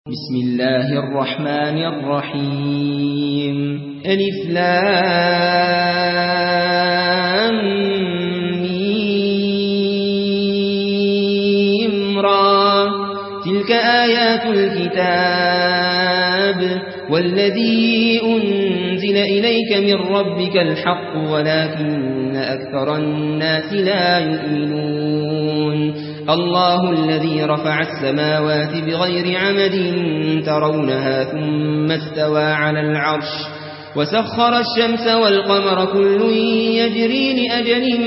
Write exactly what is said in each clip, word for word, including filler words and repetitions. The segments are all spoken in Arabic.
بسم الله الرحمن الرحيم ألف لام ميم را تلك آيات الكتاب والذي أنزل إليك من ربك الحق ولكن أكثر الناس لا يؤمنون الله الذي رفع السماوات بغير عمد ترونها ثم استوى على العرش وسخر الشمس والقمر كل يجري لأجل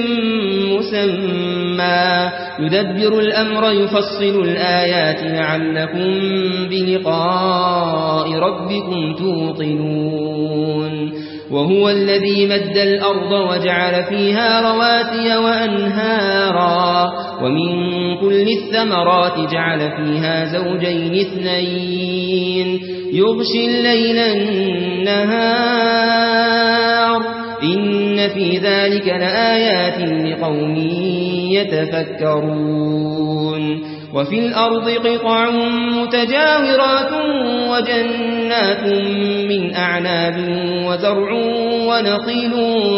مسمى يدبر الأمر يفصل الآيات لعلكم بلقاء ربكم توقنون وهو الذي مد الأرض وجعل فيها رواسي وأنهارا ومن كل الثمرات جعل فيها زوجين اثنين يغشي الليل النهار إن في ذلك لآيات لقوم يتفكرون وفي الأرض قطع متجاورات وجنات من أعناب وزرع ونخيل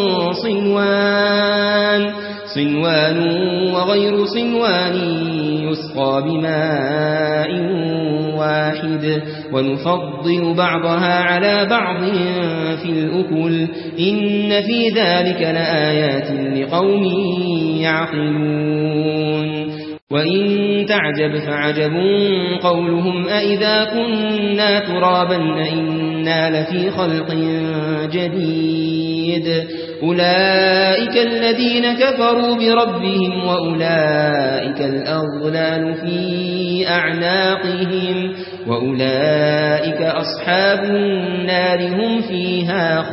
صنوان صنوان وغير صنوان يسقى بماء واحد ونفضل بعضها على بعض في الأكل إن في ذلك لآيات لقوم يعقلون وإن تعجب فعجب قولهم أئذا كنا ترابا أئنا لفي خلق جديد أولئك الذين كفروا بربهم وأولئك الأغلال في أعناقهم وأولئك أصحاب النار هم فيها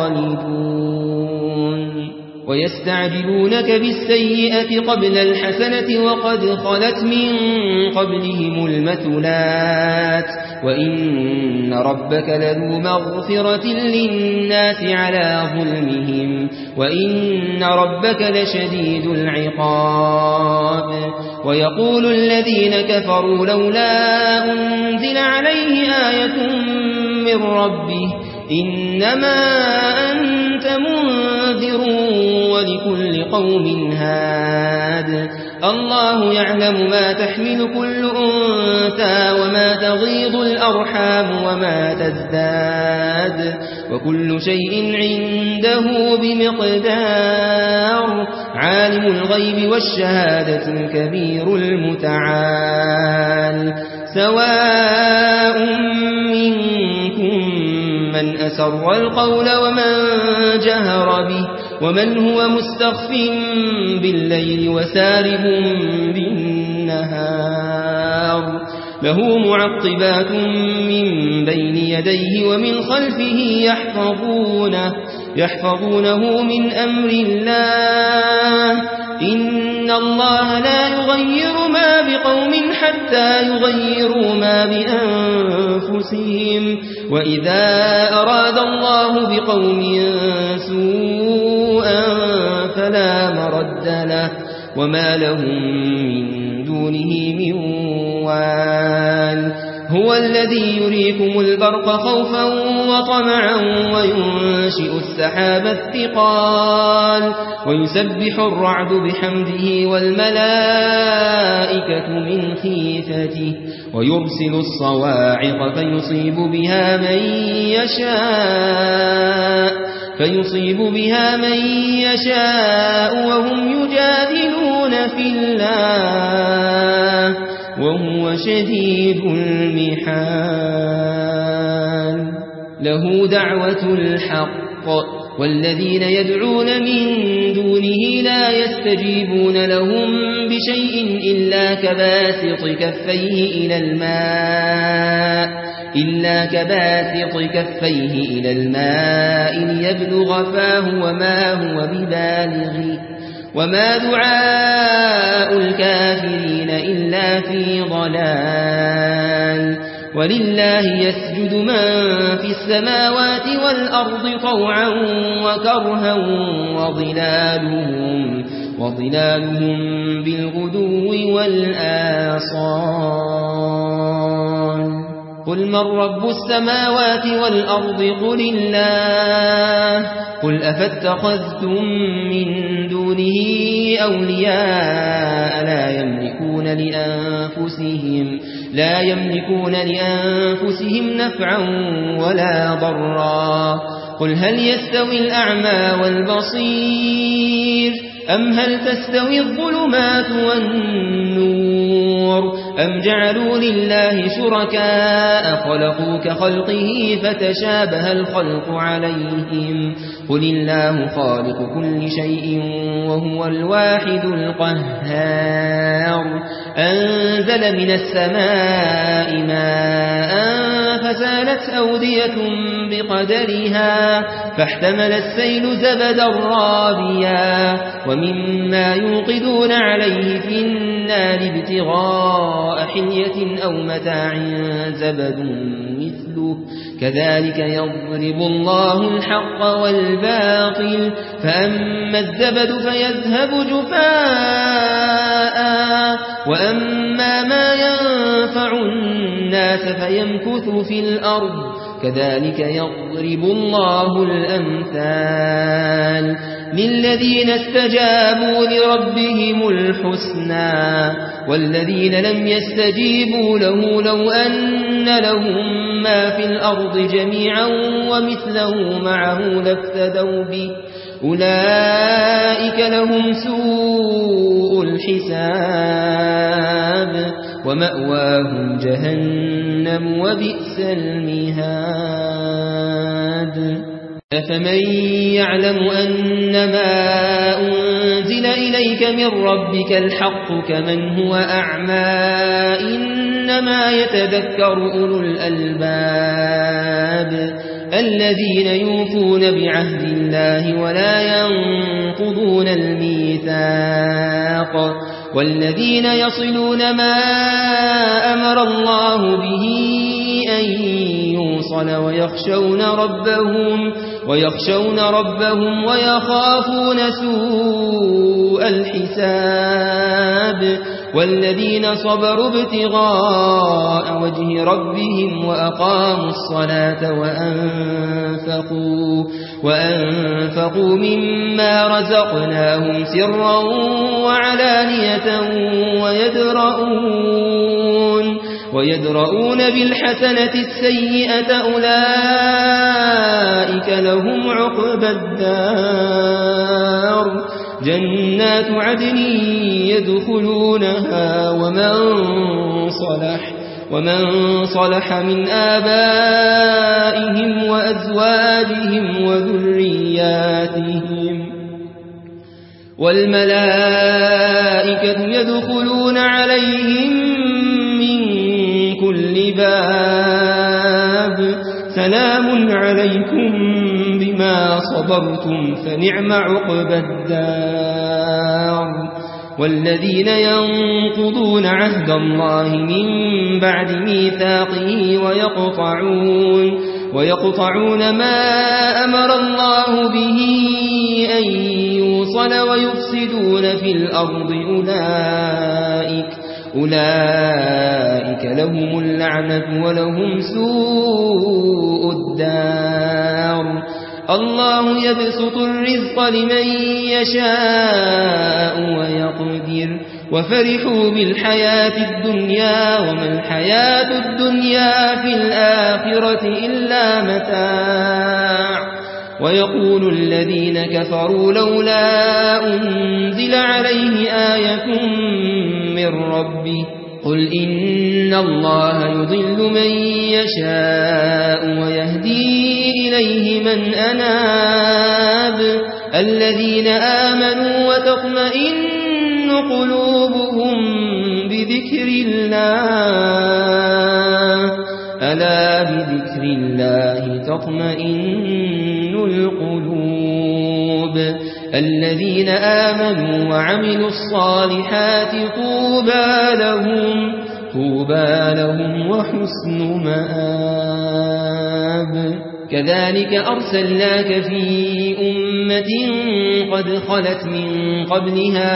خالدون ويستعجلونك بالسيئة قبل الحسنة وقد خلت من قبلهم المثلات وإن ربك لذو مغفرة للناس على ظلمهم وإن ربك لشديد العقاب ويقول الذين كفروا لولا أنزل عليه آية من ربه إنما أنت منذر ولكل قوم هاد الله يعلم ما تحمل كل أنثى وما تغيض الأرحام وما تزداد وكل شيء عنده بمقدار عالم الغيب والشهادة الكبير المتعال سواء منكم من أسر القول ومن جهر به ومن هو مستخف بالليل وسارب بالنهار له معقبات من بين يديه ومن خلفه يحفظونه, يحفظونه من أمر الله إن الله لا يغير ما بقوم حتى يغيروا ما بأنفسهم وإذا أراد الله بقوم سوءا فلا مرد له وما لهم من دونه من وال هو الذي يريكم البرق خوفا وطمعا وينشئ السحاب الثقال ويسبح الرعد بحمده والملائكة من خيفته ويرسل الصواعق فيصيب بها من يشاء فيصيب بها من يشاء وهم يجادلون في الله وهو شديد المحال له دعوة الحق والذين يدعون من دونه لا يستجيبون لهم بشيء إلا كباسط كفيه إلى الماء إلا كباسط كفيه إلى الماء ليبلغ فاه وما هو ببالغه وما دعاء الكافرين إلا في ضلال ولله يسجد من في السماوات والأرض طوعا وكرها وظلالهم, وظلالهم بالغدو والآصال قل من رب السماوات والأرض قل الله قل أفاتخذتم من دونه أولياء لا يملكون لأنفسهم لا يملكون لأنفسهم نفعا ولا ضرا قل هل يستوي الأعمى والبصير أم هل تستوي الظلمات والنور أم جعلوا لله شركاء خلقوا كخلقه فتشابه الخلق عليهم قل الله خالق كل شيء وهو الواحد القهار أنزل من السماء ماء فسالت أودية بقدرها فاحتمل السيل زبدا رابيا ومما يوقدون عليه في النار ابتغاء حلية أو متاع زبد مثله كذلك يضرب الله الحق والباطل فأما الزبد فيذهب جفاء وأما ما ينفع الناس فيمكث في الأرض كذلك يضرب الله الأمثال للذين استجابوا لربهم الحسنى والذين لم يستجيبوا له لو أن لهم ما في الأرض جميعا ومثله معه لافتدوا به أولئك لهم سوء الحساب ومأواهم جهنم وبئس المهاد أفمن يعلم أنما أنزل إليك من ربك الحق كمن هو أعمى إنما يتذكر أولو الألباب الذين يوفون بعهد الله ولا ينقضون الميثاق والذين يصلون ما أمر الله به أن يوصل ويخشون ربهم ويخشون ربهم ويخافون سوء الحساب والذين صبروا ابتغاء وجه ربهم وأقاموا الصلاة وأنفقوا وأنفقوا مما رزقناهم سرا وعلانية ويدرؤون ويدرؤون بالحسنة السيئة أولئك لهم عقبى الدار جنات عدن يدخلونها ومن صلح ومن صلح من آبائهم وأزواجهم وذرياتهم والملائكة يدخلون عليهم من كل باب سلام عليكم بما صبرتم فنعم عقبى الدار والذين ينقضون عهد الله من بعد ميثاقه ويقطعون ويقطعون ما أمر الله به أن يوصل ويفسدون في الأرض أولئك أولئك لهم اللعنة ولهم سوء الدار الله يبسط الرزق لمن يشاء ويقدر وفرحوا بالحياة الدنيا وما الحياة الدنيا في الآخرة إلا متاع ويقول الذين كفروا لولا أنزل عليه آية من ربه قل إن الله يضل من يشاء ويهدي إليه من أناب الذين آمنوا وتطمئن قلوبهم بذكر الله ألا بذكر الله تطمئن القلوب الذين آمنوا وعملوا الصالحات طوبى لهم طوبى لهم وحسن مآب كذلك أرسلناك في أمة قد خلت من قبلها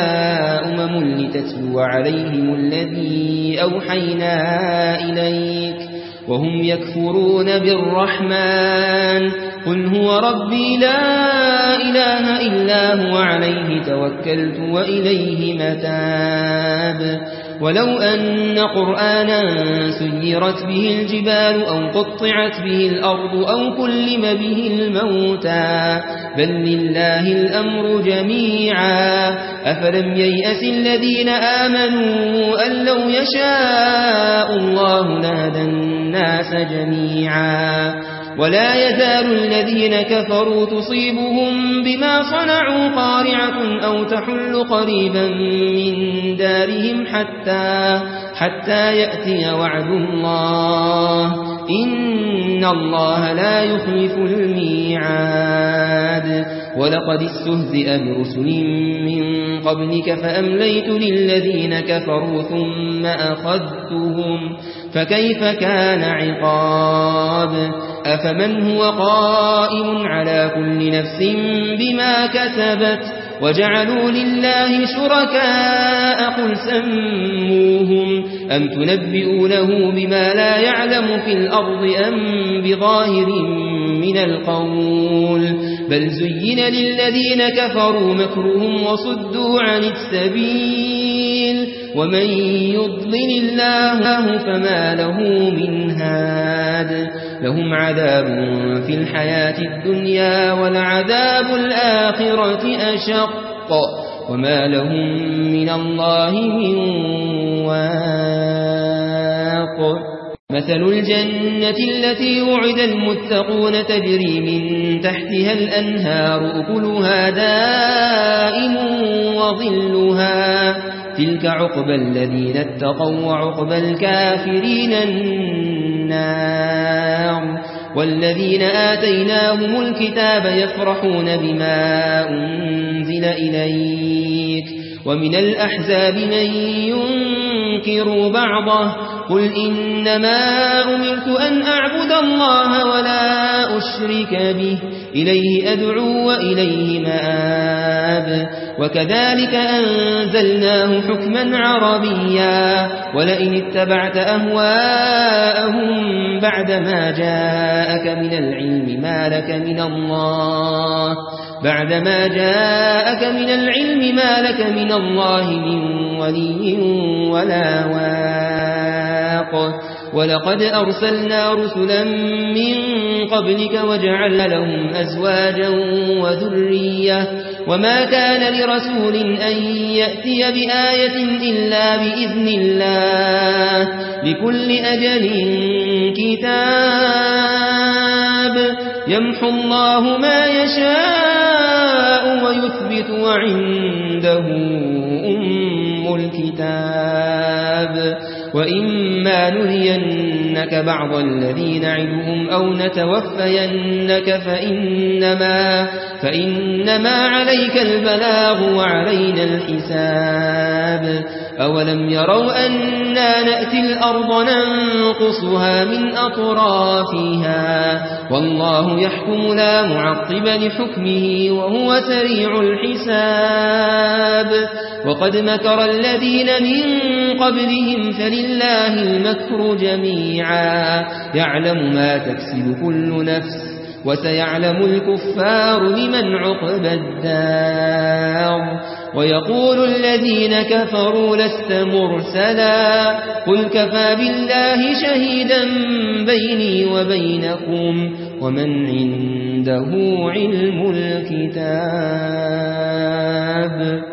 أمم لتتلو عليهم الذي أوحينا إليك وهم يكفرون بالرحمن قل هو ربي لا إله إلا هو عليه توكلت وإليه متاب ولو أن قرآنا سيرت به الجبال أو قطعت به الأرض أو كلم به الموتى بل لله الأمر جميعا أفلم ييأس الذين آمنوا أن لو يشاء الله لهدى الناس جميعا ولا يزال الذين كفروا تصيبهم بما صنعوا قارعة أو تحل قريبا من دارهم حتى, حتى يأتي وعد الله إن الله لا يخلف الميعاد ولقد استهزئ برسل من قبلك فأمليت للذين كفروا ثم أخذتهم فكيف كان عقاب أفمن هو قائم على كل نفس بما كسبت وجعلوا لله شركاء قل سموهم أم تنبئونه بما لا يعلم في الأرض أم بظاهر من القول بل زين للذين كفروا مكرهم وصدوا عن السبيل ومن يضلل الله فما له من هاد لهم عذاب في الحياة الدنيا ولعذاب الآخرة أشق وما لهم من الله من واق مثل الجنة التي وعد المتقون تجري من تحتها الأنهار أكلها دائم وظلها تلك عقبى الذين اتقوا وعقبى الكافرين النار والذين آتيناهم الكتاب يفرحون بما أنزل إليك ومن الأحزاب من ينكر بعضه قل إنما أمرت أن أعبد الله ولا أشرك به إليه أدعو وإليه مآب وكذلك أنزلناه حكما عربيا ولئن اتبعت أهواءهم بعدما جاءك من العلم ما لك من الله بعدما جاءك من العلم ما لك من الله من ولي ولا واق ولقد أرسلنا رسلا من قبلك وجعلنا لهم أزواجا وذرية وما كان لرسول أن يأتي بآية إلا بإذن الله لكل أجل كتاب يمحو الله ما يشاء ويثبت وعنده أم الكتاب وإما نرينك بعض الذي نعدهم أو نتوفينك فإنما, فإنما عليك البلاغ وعلينا الحساب أولم يروا أنا نأتي الأرض ننقصها من أطرافها والله يحكم لا معقب لحكمه وهو سريع الحساب وقد مكر الذين من قبلهم فلله المكر جميعا يعلم ما تكسب كل نفس وسيعلم الكفار لمن عقب الدار ويقول الذين كفروا لست مرسلا قل كفى بالله شهيدا بيني وبينكم ومن عنده علم الكتاب